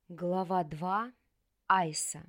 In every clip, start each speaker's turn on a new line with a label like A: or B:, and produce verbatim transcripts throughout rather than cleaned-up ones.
A: Глава два. Айса.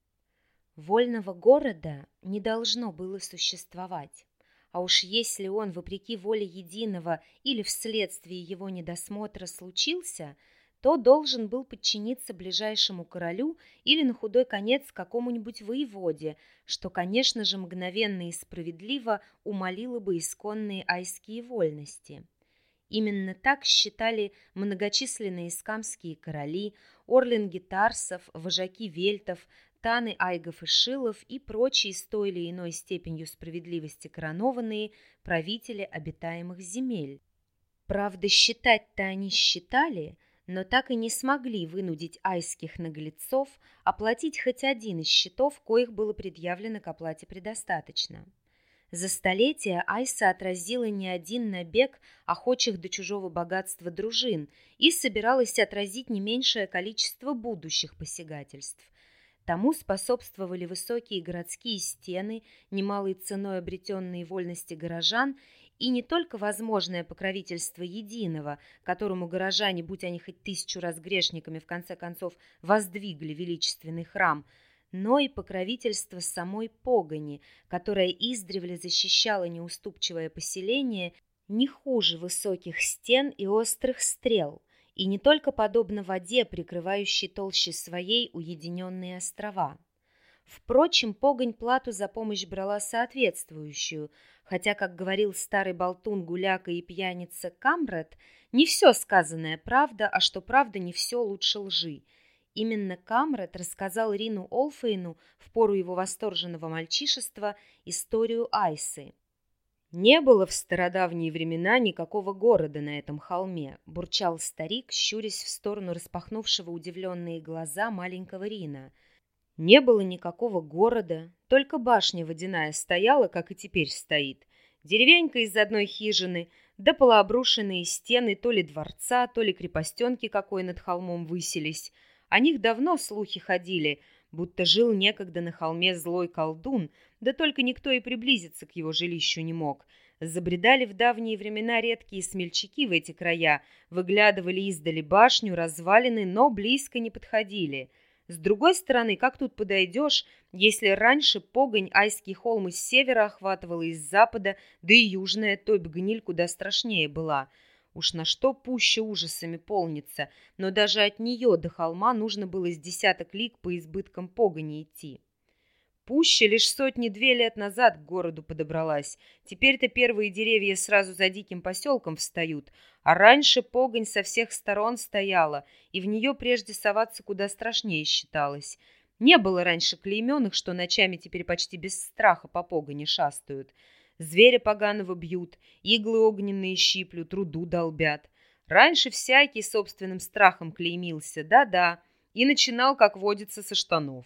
A: Вольного города не должно было существовать, а уж если он, вопреки воле единого или вследствие его недосмотра, случился, то должен был подчиниться ближайшему королю или на худой конец какому-нибудь воеводе, что, конечно же, мгновенно и справедливо умалило бы исконные айские вольности. Именно так считали многочисленные искамские короли, орлинги тарсов, вожаки вельтов, таны айгов и шилов и прочие с той или иной степенью справедливости коронованные правители обитаемых земель. Правда, считать-то они считали, но так и не смогли вынудить айских наглецов оплатить хоть один из счетов, коих было предъявлено к оплате предостаточно. За столетия Айса отразила не один набег охочих до чужого богатства дружин и собиралась отразить не меньшее количество будущих посягательств. Тому способствовали высокие городские стены, немалой ценой обретенные вольности горожан, и не только возможное покровительство единого, которому горожане, будь они хоть тысячу раз грешниками, в конце концов воздвигли величественный храм, но и покровительство самой погони, которая издревле защищала неуступчивое поселение не хуже высоких стен и острых стрел, и не только подобно воде, прикрывающей толще своей уединенные острова. Впрочем, погонь плату за помощь брала соответствующую, хотя, как говорил старый болтун, гуляка и пьяница Камрет, не все сказанное правда, а что правда не все лучше лжи. Именно Камрет рассказал Рину Олфейну в пору его восторженного мальчишества историю Айсы. «Не было в стародавние времена никакого города на этом холме», бурчал старик, щурясь в сторону распахнувшего удивленные глаза маленького Рина. «Не было никакого города, только башня водяная стояла, как и теперь стоит. Деревенька из одной хижины, да полуобрушенные стены то ли дворца, то ли крепостенки какой над холмом высились. О них давно слухи ходили, будто жил некогда на холме злой колдун, да только никто и приблизиться к его жилищу не мог. Забредали в давние времена редкие смельчаки в эти края, выглядывали издали башню, развалины, но близко не подходили. С другой стороны, как тут подойдешь, если раньше погонь айский холм с севера охватывала из запада, да и южная топь гниль куда страшнее была. Уж на что пуще ужасами полнится, но даже от нее до холма нужно было с десяток лиг по избыткам погони идти. Пуща лишь сотни-две лет назад к городу подобралась. Теперь-то первые деревья сразу за диким поселком встают, а раньше погонь со всех сторон стояла, и в нее прежде соваться куда страшнее считалось. Не было раньше клейменных, что ночами теперь почти без страха по погоне шастают. Зверя поганого бьют, иглы огненные щиплют, руду долбят. Раньше всякий собственным страхом клеймился, да-да, и начинал, как водится, со штанов.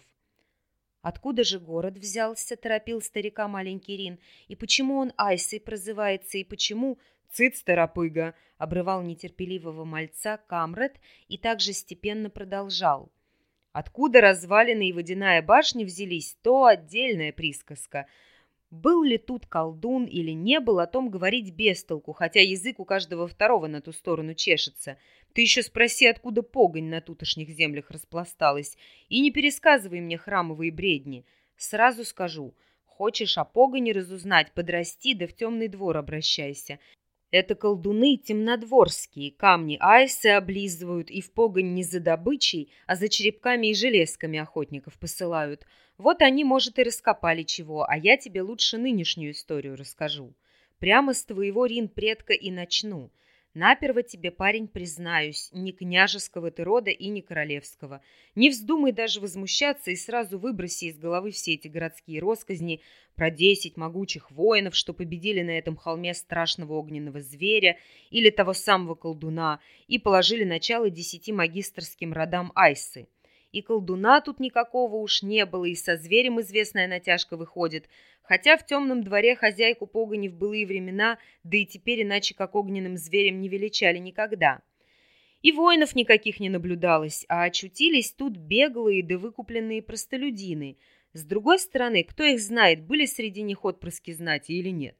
A: «Откуда же город взялся?» — торопил старика маленький Рин. «И почему он Айсой прозывается, и почему...» «Цыц, торопыга!» — обрывал нетерпеливого мальца Камрет и также степенно продолжал. «Откуда развалины и водяная башня взялись, то отдельная присказка. Был ли тут колдун или не был, о том говорить без толку, хотя язык у каждого второго на ту сторону чешется. Ты еще спроси, откуда погонь на тутошних землях распласталась, и не пересказывай мне храмовые бредни. Сразу скажу, хочешь о погоне разузнать, подрасти, да в темный двор обращайся. Это колдуны темнодворские, камни айсы облизывают и в погонь не за добычей, а за черепками и железками охотников посылают. Вот они, может, и раскопали чего, а я тебе лучше нынешнюю историю расскажу. Прямо с твоего, Рин, предка и начну. Наперво тебе, парень, признаюсь, ни княжеского ты рода и ни королевского. Не вздумай даже возмущаться и сразу выброси из головы все эти городские россказни про десять могучих воинов, что победили на этом холме страшного огненного зверя или того самого колдуна и положили начало десяти магистрским родам Айсы. И колдуна тут никакого уж не было, и со зверем известная натяжка выходит, хотя в темном дворе хозяйку погони в былые времена, да и теперь иначе как огненным зверем не величали никогда. И воинов никаких не наблюдалось, а очутились тут беглые да выкупленные простолюдины. С другой стороны, кто их знает, были среди них отпрыски знати или нет.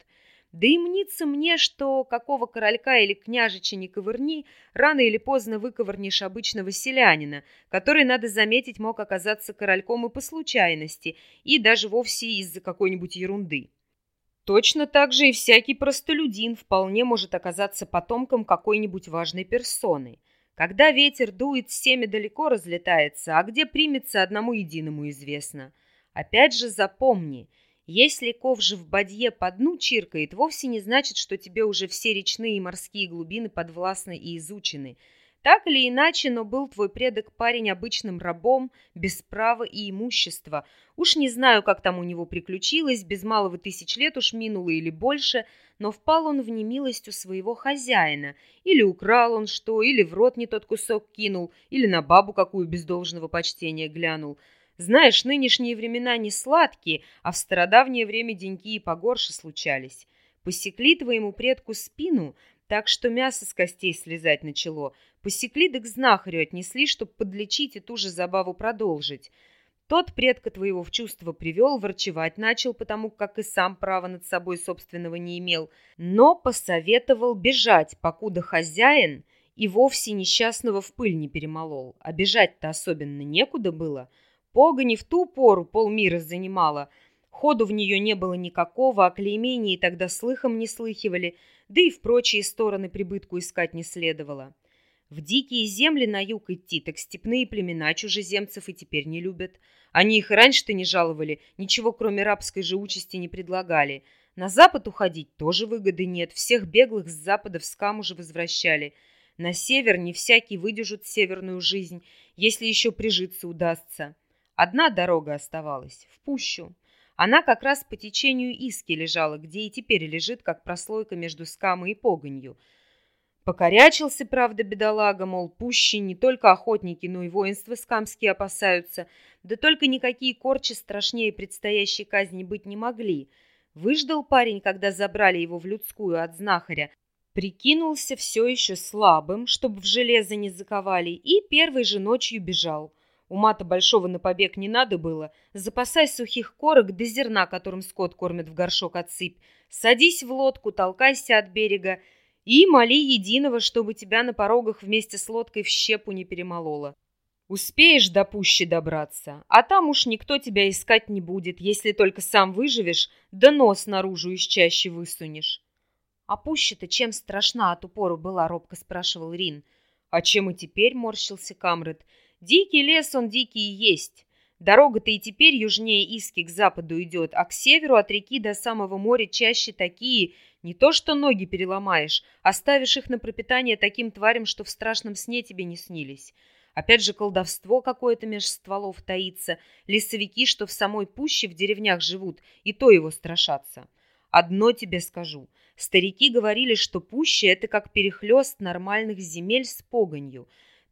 A: Да и мнится мне, что какого королька или княжича не ковырни, рано или поздно выковырнешь обычного селянина, который, надо заметить, мог оказаться корольком и по случайности, и даже вовсе из-за какой-нибудь ерунды. Точно так же и всякий простолюдин вполне может оказаться потомком какой-нибудь важной персоны. Когда ветер дует, семя далеко разлетается, а где примется, одному единому известно. Опять же запомни, если ковжа в бадье по дну чиркает, вовсе не значит, что тебе уже все речные и морские глубины подвластны и изучены. Так или иначе, но был твой предок парень обычным рабом, без права и имущества. Уж не знаю, как там у него приключилось, без малого тысяч лет уж минуло или больше, но впал он в немилость у своего хозяина. Или украл он что, или в рот не тот кусок кинул, или на бабу какую без должного почтения глянул. Знаешь, нынешние времена не сладкие, а в стародавнее время деньки и погорше случались. Посекли твоему предку спину, так что мясо с костей слезать начало. Посекли да к знахарю отнесли, чтоб подлечить и ту же забаву продолжить. Тот предка твоего в чувство привел, ворчевать начал, потому как и сам права над собой собственного не имел, но посоветовал бежать, покуда хозяин и вовсе несчастного в пыль не перемолол. А бежать-то особенно некуда было. Погонь в ту пору полмира занимала. Ходу в нее не было никакого, о клеймении тогда слыхом не слыхивали, да и в прочие стороны прибытку искать не следовало. В дикие земли на юг идти, так степные племена чужеземцев и теперь не любят. Они их и раньше-то не жаловали, ничего кроме рабской же участи не предлагали. На запад уходить тоже выгоды нет, всех беглых с запада в скам уже возвращали. На север не всякий выдержит северную жизнь, если еще прижиться удастся. Одна дорога оставалась, в пущу. Она как раз по течению Иски лежала, где и теперь лежит, как прослойка между скамой и погонью. Покорячился, правда, бедолага, мол, пущи не только охотники, но и воинства скамские опасаются, да только никакие корчи страшнее предстоящей казни быть не могли. Выждал парень, когда забрали его в людскую от знахаря, прикинулся все еще слабым, чтобы в железо не заковали, и первой же ночью бежал. Ума-то большого на побег не надо было. Запасай сухих корок да зерна, которым скот кормят, в горшок отсыпь. Садись в лодку, толкайся от берега и моли единого, чтобы тебя на порогах вместе с лодкой в щепу не перемололо. Успеешь до пущи добраться, а там уж никто тебя искать не будет, если только сам выживешь, да нос наружу из чащи высунешь. — А пуща-то чем страшна от упору была? — робко спрашивал Рин. — А чем и теперь? — морщился Камрет. Дикий лес он дикий и есть. Дорога-то и теперь южнее Иски к западу идет, а к северу от реки до самого моря чаще такие, не то что ноги переломаешь, оставишь их на пропитание таким тварям, что в страшном сне тебе не снились. Опять же колдовство какое-то меж стволов таится, лесовики, что в самой пуще в деревнях живут, и то его страшатся. Одно тебе скажу, старики говорили, что пуща — это как перехлёст нормальных земель с погонью.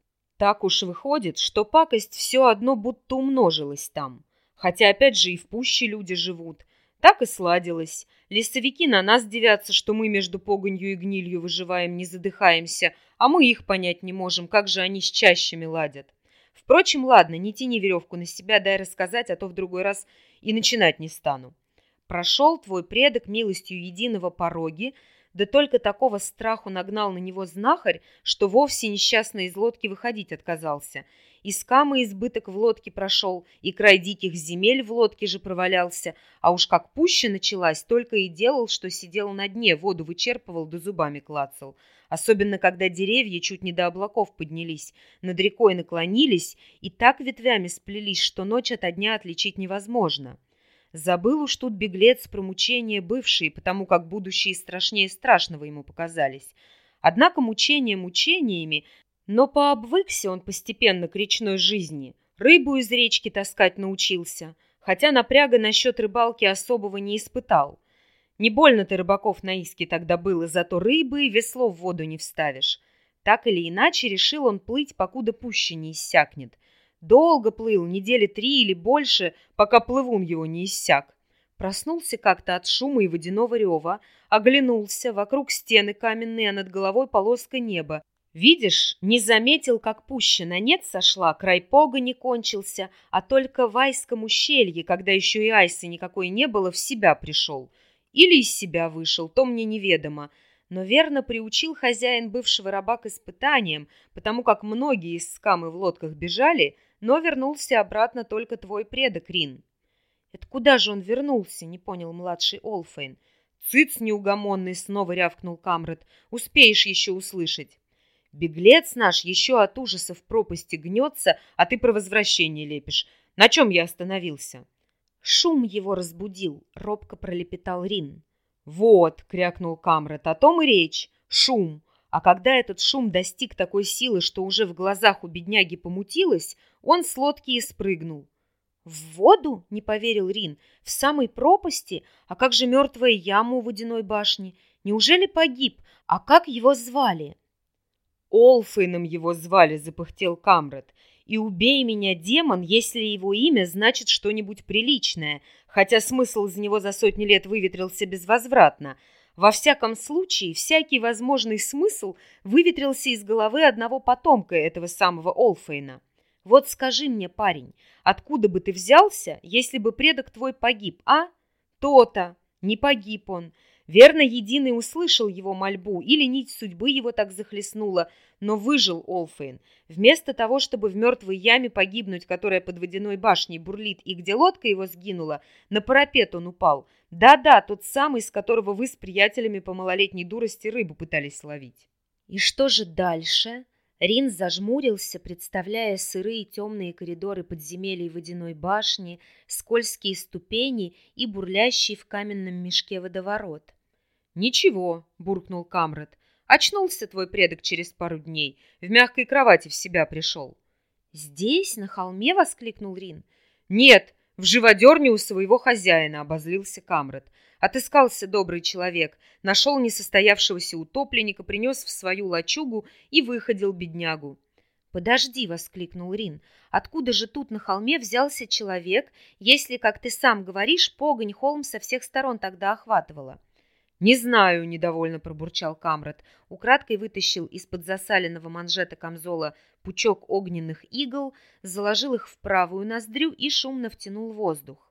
A: Так уж выходит, что пакость все одно будто умножилась там. Хотя опять же и в пуще люди живут. Так и сладилось. Лесовики на нас дивятся, что мы между погонью и гнилью выживаем, не задыхаемся, а мы их понять не можем, как же они с чащами ладят. Впрочем, ладно, не тяни веревку на себя, дай рассказать, а то в другой раз и начинать не стану. Прошел твой предок милостью единого пороги, да только такого страху нагнал на него знахарь, что вовсе несчастно из лодки выходить отказался. И скамы избыток в лодке прошел, и край диких земель в лодке же провалялся, а уж как пуща началась, только и делал, что сидел на дне, воду вычерпывал да зубами клацал. Особенно, когда деревья чуть не до облаков поднялись, над рекой наклонились и так ветвями сплелись, что ночь ото дня отличить невозможно. Забыл уж тут беглец про мучения бывшие, потому как будущие страшнее страшного ему показались. Однако мучения мучениями, но пообвыкся он постепенно к речной жизни. Рыбу из речки таскать научился, хотя напряга насчет рыбалки особого не испытал. Не больно-то рыбаков на Иске тогда было, зато рыбы и весло в воду не вставишь. Так или иначе решил он плыть, покуда пуща не иссякнет. Долго плыл, недели три или больше, пока плывун его не иссяк. Проснулся как-то от шума и водяного рева, оглянулся, вокруг стены каменные, а над головой полоска неба. Видишь, не заметил, как пуща на нет сошла, край погони кончился, а только в Айском ущелье, когда еще и Айсы никакой не было, в себя пришел. Или из себя вышел, то мне неведомо. Но верно приучил хозяин бывшего раба к испытаниям, потому как многие из скамы в лодках бежали, но вернулся обратно только твой предок Рин. Это куда же он вернулся, не понял младший Олфейн. Цыц неугомонный, снова рявкнул Камрад, успеешь еще услышать. Беглец наш еще от ужаса в пропасти гнется, а ты про возвращение лепишь. На чем я остановился? Шум его разбудил, робко пролепетал Рин. Вот, крякнул Камрад, о том и речь. Шум. А когда этот шум достиг такой силы, что уже в глазах у бедняги помутилось, он с лодки и спрыгнул. В воду? Не поверил Рин. В самой пропасти? А как же мертвая яма у водяной башни? Неужели погиб? А как его звали? Олфейном его звали, запыхтел Камрад. И убей меня, демон, если его имя значит что-нибудь приличное, хотя смысл из него за сотни лет выветрился безвозвратно. Во всяком случае, всякий возможный смысл выветрился из головы одного потомка этого самого Олфейна. Вот скажи мне, парень, откуда бы ты взялся, если бы предок твой погиб, а? То-то, не погиб он. Верно, Единый услышал его мольбу, или нить судьбы его так захлестнула, но выжил Олфейн. Вместо того, чтобы в мертвой яме погибнуть, которая под водяной башней бурлит, и где лодка его сгинула, на парапет он упал. Да-да, тот самый, с которого вы с приятелями по малолетней дурости рыбу пытались ловить. И что же дальше? Рин зажмурился, представляя сырые темные коридоры подземелий водяной башни, скользкие ступени и бурлящий в каменном мешке водоворот. «Ничего», — буркнул Камрад. «Очнулся твой предок через пару дней. В мягкой кровати в себя пришел». «Здесь, на холме?» — воскликнул Рин. «Нет, в живодерне у своего хозяина», — обозлился Камрад. Отыскался добрый человек, нашел несостоявшегося утопленника, принес в свою лачугу и выходил беднягу. «Подожди», — воскликнул Рин, — «откуда же тут на холме взялся человек, если, как ты сам говоришь, погонь холм со всех сторон тогда охватывала?» «Не знаю», — недовольно пробурчал Камрад, украдкой вытащил из-под засаленного манжета камзола пучок огненных игл, заложил их в правую ноздрю и шумно втянул воздух.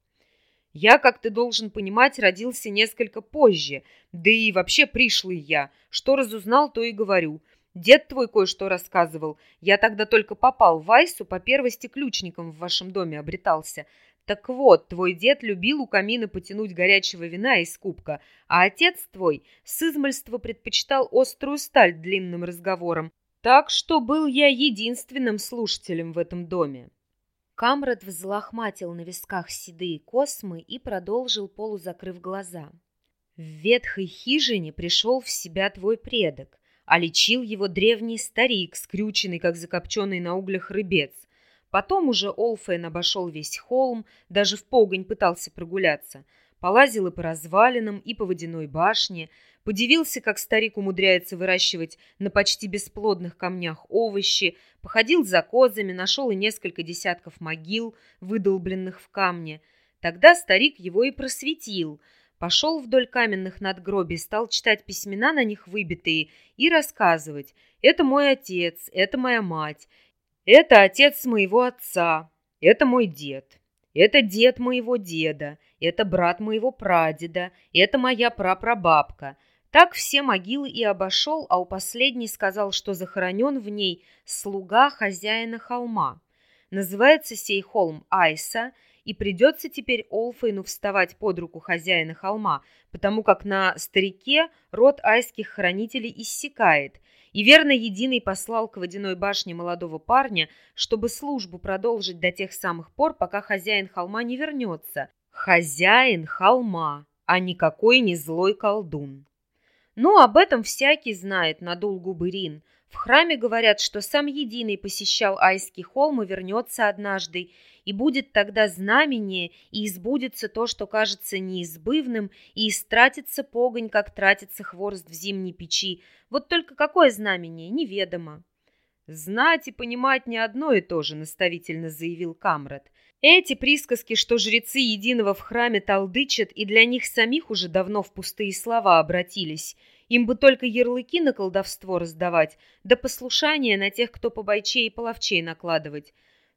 A: «Я, как ты должен понимать, родился несколько позже, да и вообще пришлый я. Что разузнал, то и говорю. Дед твой кое-что рассказывал. Я тогда только попал в Айсу, по первости ключником в вашем доме обретался. Так вот, твой дед любил у камина потянуть горячего вина из кубка, а отец твой с измальства предпочитал острую сталь длинным разговором. Так что был я единственным слушателем в этом доме». Камрад взлохматил на висках седые космы и продолжил, полузакрыв глаза. «В ветхой хижине пришел в себя твой предок, а лечил его древний старик, скрюченный, как закопченный на углях рыбец. Потом уже Олфейн обошел весь холм, даже в погонь пытался прогуляться, полазил и по развалинам, и по водяной башне, подивился, как старик умудряется выращивать на почти бесплодных камнях овощи, походил за козами, нашел и несколько десятков могил, выдолбленных в камне. Тогда старик его и просветил. Пошел вдоль каменных надгробий, стал читать письмена на них выбитые и рассказывать: «Это мой отец, это моя мать, это отец моего отца, это мой дед, это дед моего деда, это брат моего прадеда, это моя прапрабабка». Так все могилы и обошел, а у последней сказал, что захоронен в ней слуга хозяина холма. Называется сей холм Айса, и придется теперь Олфейну вставать под руку хозяина холма, потому как на старике род айских хранителей иссякает, и верно Единый послал к водяной башне молодого парня, чтобы службу продолжить до тех самых пор, пока хозяин холма не вернется. Хозяин холма, а никакой не злой колдун. «Ну, об этом всякий знает», — надул губы Рин. «В храме говорят, что сам Единый посещал Айский холм и вернется однажды, и будет тогда знамение, и избудется то, что кажется неизбывным, и истратится погонь, как тратится хворост в зимней печи. Вот только какое знамение, неведомо». «Знать и понимать не одно и то же», — наставительно заявил Камрад. «Эти присказки, что жрецы Единого в храме толдычат, и для них самих уже давно в пустые слова обратились. Им бы только ярлыки на колдовство раздавать, да послушание на тех, кто побойчей и половчей накладывать.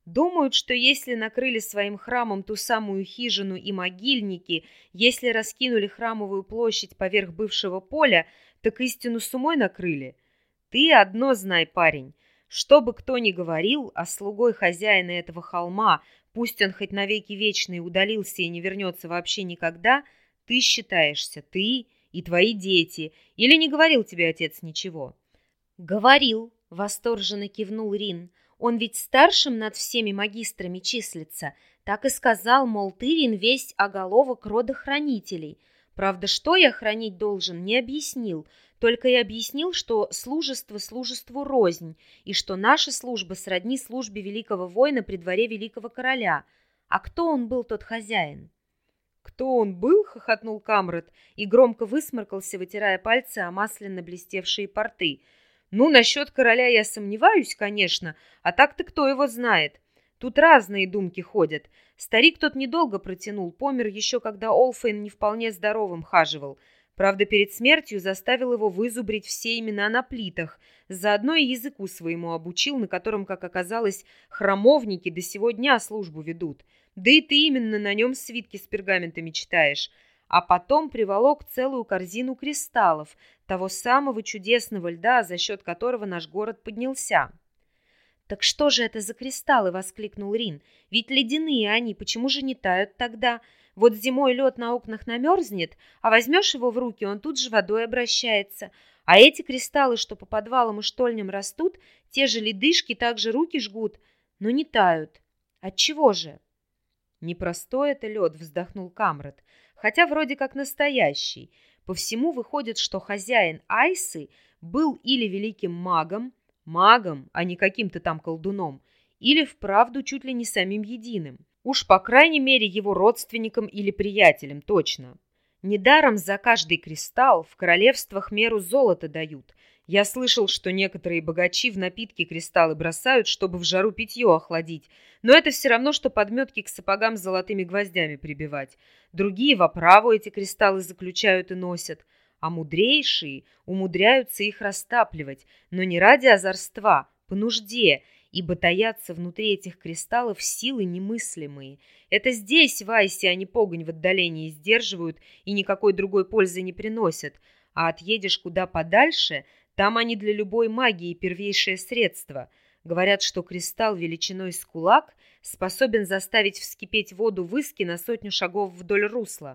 A: Думают, что если накрыли своим храмом ту самую хижину и могильники, если раскинули храмовую площадь поверх бывшего поля, так истину с умой накрыли. Ты одно знай, парень, что бы кто ни говорил, а слугой хозяина этого холма, пусть он хоть навеки вечный удалился и не вернется вообще никогда, ты считаешься, ты и твои дети. Или не говорил тебе отец ничего? Говорил, восторженно кивнул Рин. Он ведь старшим над всеми магистрами числится. Так и сказал, мол, ты, Рин, весь оголовок рода хранителей. Правда, что я хранить должен, не объяснил. Только и объяснил, что служество служеству рознь, и что наша служба сродни службе великого воина при дворе великого короля. А кто он был, тот хозяин? «Кто он был?» — хохотнул Камрад и громко высморкался, вытирая пальцы о масляно блестевшие порты. «Ну, насчет короля я сомневаюсь, конечно, а так-то кто его знает? Тут разные думки ходят. Старик тот недолго протянул, помер еще, когда Олфейн не вполне здоровым хаживал. Правда, перед смертью заставил его вызубрить все имена на плитах, заодно и языку своему обучил, на котором, как оказалось, храмовники до сего дня службу ведут. Да и ты именно на нем свитки с пергаментами читаешь. А потом приволок целую корзину кристаллов, того самого чудесного льда, за счет которого наш город поднялся». «Так что же это за кристаллы?» — воскликнул Рин. «Ведь ледяные они, почему же не тают тогда? Вот зимой лед на окнах намерзнет, а возьмешь его в руки, он тут же водой обращается. А эти кристаллы, что по подвалам и штольням растут, те же ледышки также руки жгут, но не тают. Отчего же?» «Непростой это лед», — вздохнул Камрад, «хотя вроде как настоящий. По всему выходит, что хозяин Айсы был или великим магом, магом, а не каким-то там колдуном, или вправду чуть ли не самим единым. Уж по крайней мере его родственником или приятелем, точно. Недаром за каждый кристалл в королевствах меру золота дают. Я слышал, что некоторые богачи в напитки кристаллы бросают, чтобы в жару питье охладить, но это все равно, что подметки к сапогам с золотыми гвоздями прибивать. Другие в оправу эти кристаллы заключают и носят, а мудрейшие умудряются их растапливать, но не ради озорства, по нужде, ибо таятся внутри этих кристаллов силы немыслимые. Это здесь, в Айсе, они погонь в отдалении сдерживают и никакой другой пользы не приносят, а отъедешь куда подальше, там они для любой магии первейшее средство. Говорят, что кристалл величиной с кулак способен заставить вскипеть воду в Иске на сотню шагов вдоль русла.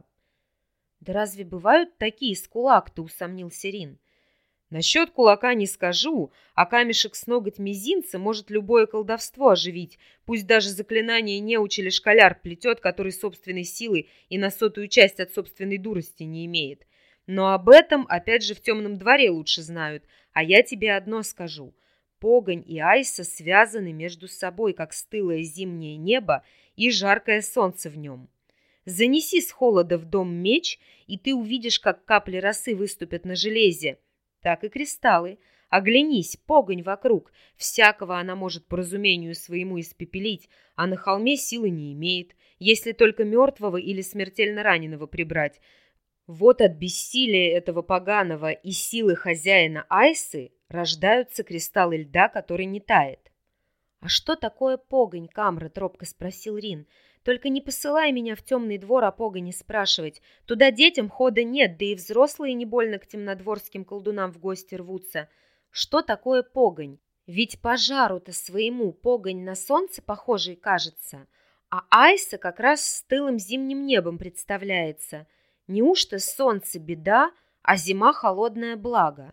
A: «Да разве бывают такие с кулак-то?» — усомнился Рин. «Насчет кулака не скажу, а камешек с ноготь мизинца может любое колдовство оживить, пусть даже заклинание неуч или школяр плетет, который собственной силы и на сотую часть от собственной дурости не имеет. Но об этом, опять же, в темном дворе лучше знают, а я тебе одно скажу. Погонь и Айса связаны между собой, как стылое зимнее небо и жаркое солнце в нем. Занеси с холода в дом меч, и ты увидишь, как капли росы выступят на железе. Так и кристаллы. Оглянись, погонь вокруг. Всякого она может по разумению своему испепелить, а на холме силы не имеет, если только мертвого или смертельно раненого прибрать. Вот от бессилия этого поганого и силы хозяина Айсы рождаются кристаллы льда, который не тает». «А что такое погонь, Камрад?» — робко спросил Рин. «Только не посылай меня в темный двор о погоне спрашивать. Туда детям хода нет, да и взрослые не больно к темнодворским колдунам в гости рвутся. Что такое погонь? Ведь по жару-то своему погонь на солнце похожей кажется, а Айса как раз с стылым зимним небом представляется. Неужто солнце беда, а зима холодное благо?»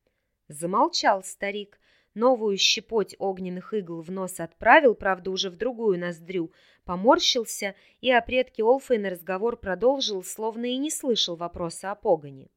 A: Замолчал старик. Новую щепоть огненных игл в нос отправил, правда, уже в другую ноздрю, поморщился и о предке Олфейна разговор продолжил, словно и не слышал вопроса о погоне.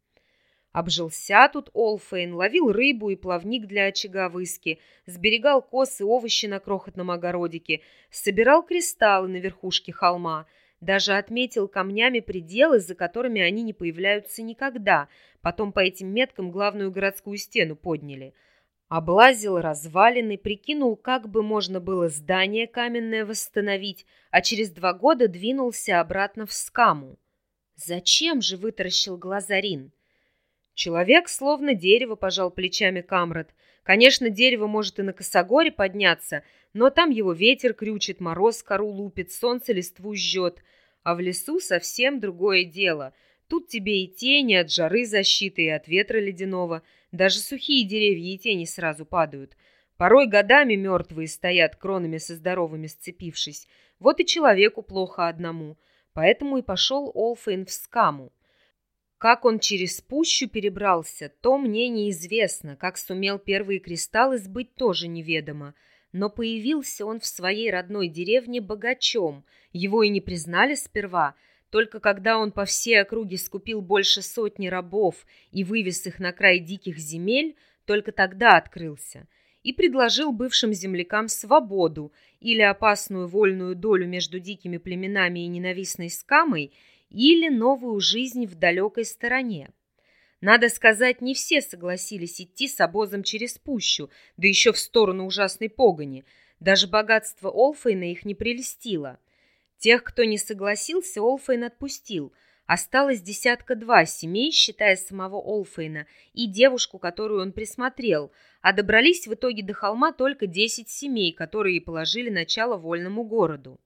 A: Обжился тут Олфейн, ловил рыбу и плавник для очага в Иске, сберегал коз и овощи на крохотном огородике, собирал кристаллы на верхушке холма, даже отметил камнями пределы, за которыми они не появляются никогда, потом по этим меткам главную городскую стену подняли. Облазил развалины, прикинул, как бы можно было здание каменное восстановить, а через два года двинулся обратно в Скаму. «Зачем же?» — вытаращил глаза Рин. «Человек словно дерево», — пожал плечами Камрад. «Конечно, дерево может и на косогоре подняться,
B: Но там его ветер крючит, мороз кору лупит, солнце листву жжет. А в лесу совсем другое дело. Тут тебе и тени от жары защиты, и от ветра ледяного. Даже сухие деревья и тени сразу падают. Порой годами мертвые стоят, кронами со здоровыми сцепившись. Вот и человеку плохо одному. Поэтому и пошел Олфейн в Скаму. Как он через пущу перебрался, то мне неизвестно. Как сумел первые кристаллы сбыть, тоже неведомо. Но появился он в своей родной деревне богачом. Его и не признали сперва. Только когда он по всей округе скупил больше сотни рабов и вывез их на край диких земель, только тогда открылся. И предложил бывшим землякам свободу или опасную вольную долю между дикими племенами и ненавистной Скамой, или новую жизнь в далекой стороне. Надо сказать, не все согласились идти с обозом через пущу, да еще в сторону ужасной погони. Даже богатство Олфейна их не прельстило. Тех, кто не согласился, Олфейн отпустил. Осталось десятка-два семей, считая самого Олфейна, и девушку, которую он присмотрел, а добрались в итоге до холма только десять семей, которые положили начало вольному городу.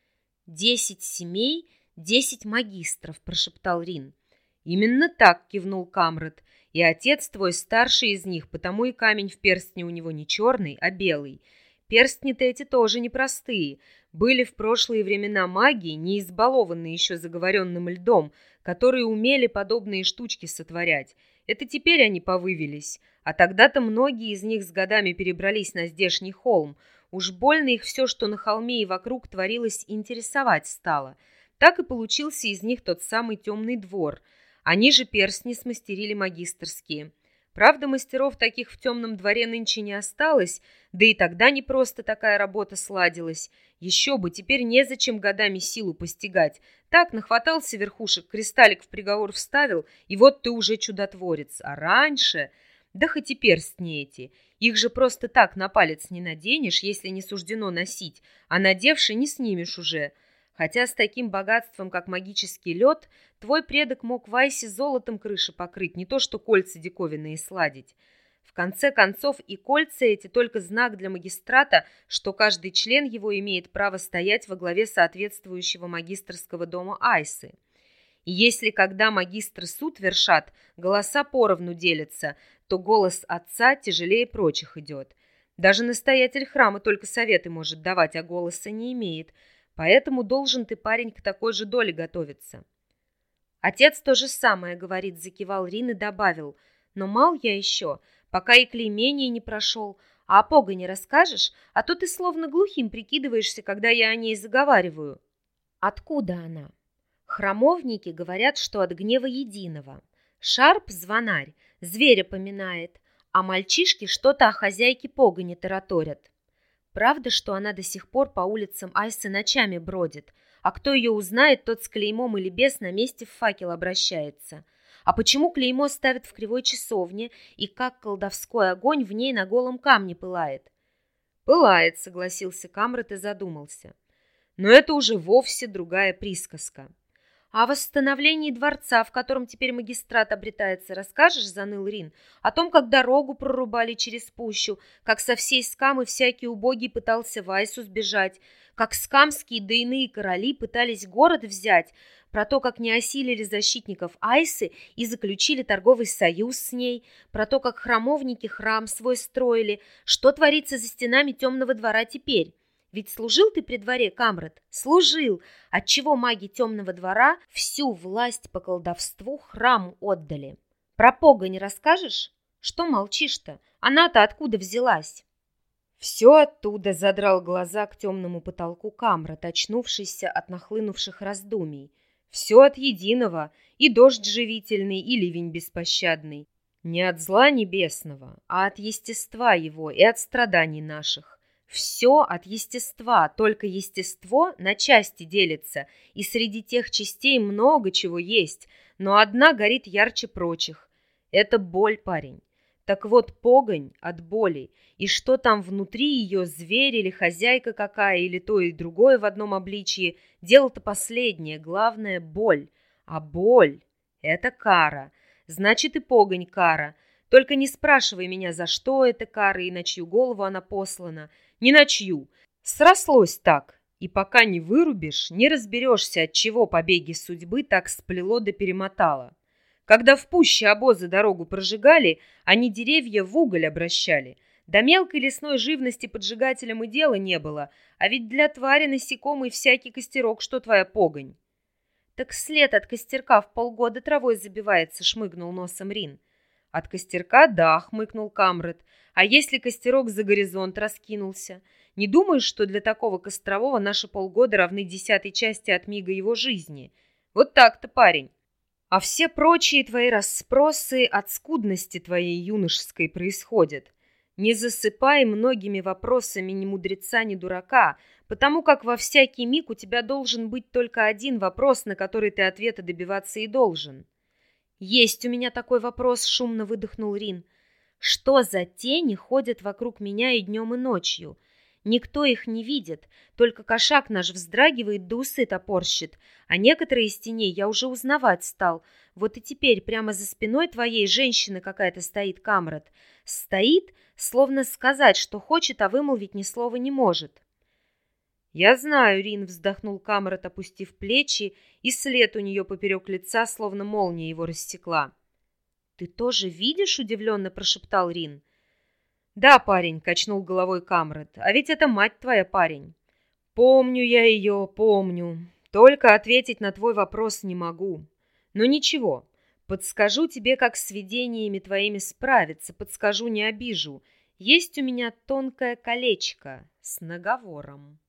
B: «Десять семей, десять магистров», — прошептал Рин. «Именно так», — кивнул Камрад. «И отец твой старший из них, потому и камень в перстне у него не черный, а белый. Перстни-то эти тоже непростые. Были в прошлые времена маги, не избалованные еще заговоренным льдом, которые умели подобные штучки сотворять. Это теперь они повывелись. А тогда-то многие из них с годами перебрались на здешний холм. Уж больно их все, что на холме и вокруг творилось, интересовать стало. Так и получился из них тот самый темный двор. Они же перстни смастерили магистерские. Правда, мастеров таких в темном дворе нынче не осталось, да и тогда не просто такая работа сладилась. Еще бы, теперь незачем годами силу постигать. Так, нахватался верхушек, кристаллик в приговор вставил, и вот ты уже чудотворец. А раньше... Да хоть и перстни эти. Их же просто так на палец не наденешь, если не суждено носить, а надевши не снимешь уже. Хотя с таким богатством, как магический лед, твой предок мог в Айсе золотом крыши покрыть, не то что кольца диковинные сладить. В конце концов, и кольца эти только знак для магистрата, что каждый член его имеет право стоять во главе соответствующего магистерского дома Айсы. И если, когда магистры суд вершат, голоса поровну делятся, то голос отца тяжелее прочих идет. Даже настоятель храма только советы может давать, а голоса не имеет. Поэтому должен ты, парень, к такой же доле готовиться. Отец то же самое говорит, закивал Рин и добавил. Но мал я еще, пока и клеймение не прошел. А о погоне расскажешь? А то ты словно глухим прикидываешься, когда я о ней заговариваю. Откуда она? Храмовники говорят, что от гнева единого. Шарп, звонарь, зверя поминает, а мальчишки что-то о хозяйке погони тараторят. Правда, что она до сих пор по улицам Айсы ночами бродит, а кто ее узнает, тот с клеймом или без на месте в факел обращается. А почему клеймо ставят в кривой часовне, и как колдовской огонь в ней на голом камне пылает? Пылает, согласился Камрад и задумался. Но это уже вовсе другая присказка. «О восстановлении дворца, в котором теперь магистрат обретается, расскажешь?» — заныл Рин. «О том, как дорогу прорубали через пущу, как со всей Скамы всякий убогий пытался в Айсу сбежать, как скамские да иные короли пытались город взять, про то, как не осилили защитников Айсы и заключили торговый союз с ней, про то, как храмовники храм свой строили, что творится за стенами темного двора теперь». Ведь служил ты при дворе, Камрад? Служил, отчего маги темного двора всю власть по колдовству храму отдали. Про погонь расскажешь? Что молчишь-то? Она-то откуда взялась? Все оттуда, задрал глаза к темному потолку Камрад, очнувшийся от нахлынувших раздумий. Все от единого, и дождь живительный, и ливень беспощадный. Не от зла небесного, а от естества его и от страданий наших. Все от естества, только естество на части делится, и среди тех частей много чего есть, но одна горит ярче прочих. Это боль, парень. Так вот, погонь от боли, и что там внутри ее, зверь или хозяйка какая, или то и другое в одном обличии, дело-то последнее, главное — боль. А боль — это кара, значит и погонь кара. Только не спрашивай меня, за что эта кара и на чью голову она послана. не ночью. Срослось так. И пока не вырубишь, не разберешься, от чего побеги судьбы так сплело да перемотало. Когда в пуще обозы дорогу прожигали, они деревья в уголь обращали. До мелкой лесной живности поджигателям и дела не было, а ведь для твари насекомый всякий костерок, что твоя погонь.
A: Так след от костерка в полгода травой забивается, шмыгнул носом Рин.
B: От костерка, да, хмыкнул Камрет. А если костерок за горизонт раскинулся? Не думаешь, что для такого кострового наши полгода равны десятой части от мига его жизни? Вот так-то, парень. А все прочие твои расспросы от скудности твоей юношеской происходят. Не засыпай многими вопросами ни мудреца, ни дурака, потому как во всякий миг у тебя должен быть только один вопрос, на который ты ответа добиваться и должен.
A: Есть у меня такой вопрос, шумно выдохнул Рин. Что за тени ходят вокруг меня и днем, и ночью? Никто их не видит, только кошак наш вздрагивает да усы топорщит, а некоторые из теней я уже узнавать стал. Вот и теперь прямо за спиной твоей женщины какая-то стоит, Камрет. Стоит, словно сказать, что хочет, а вымолвить ни слова не может.
B: «Я знаю», — Рин вздохнул Камрет, опустив плечи, и след у нее поперек лица, словно молния его рассекла.
A: «Ты тоже видишь?» — удивленно прошептал Рин.
B: «Да, парень», — качнул головой Камрет, — «а ведь это мать твоя, парень». «Помню я ее, помню. Только ответить на твой вопрос не могу. Но ничего, подскажу тебе, как с видениями твоими справиться, подскажу, не обижу. Есть у меня тонкое колечко с наговором».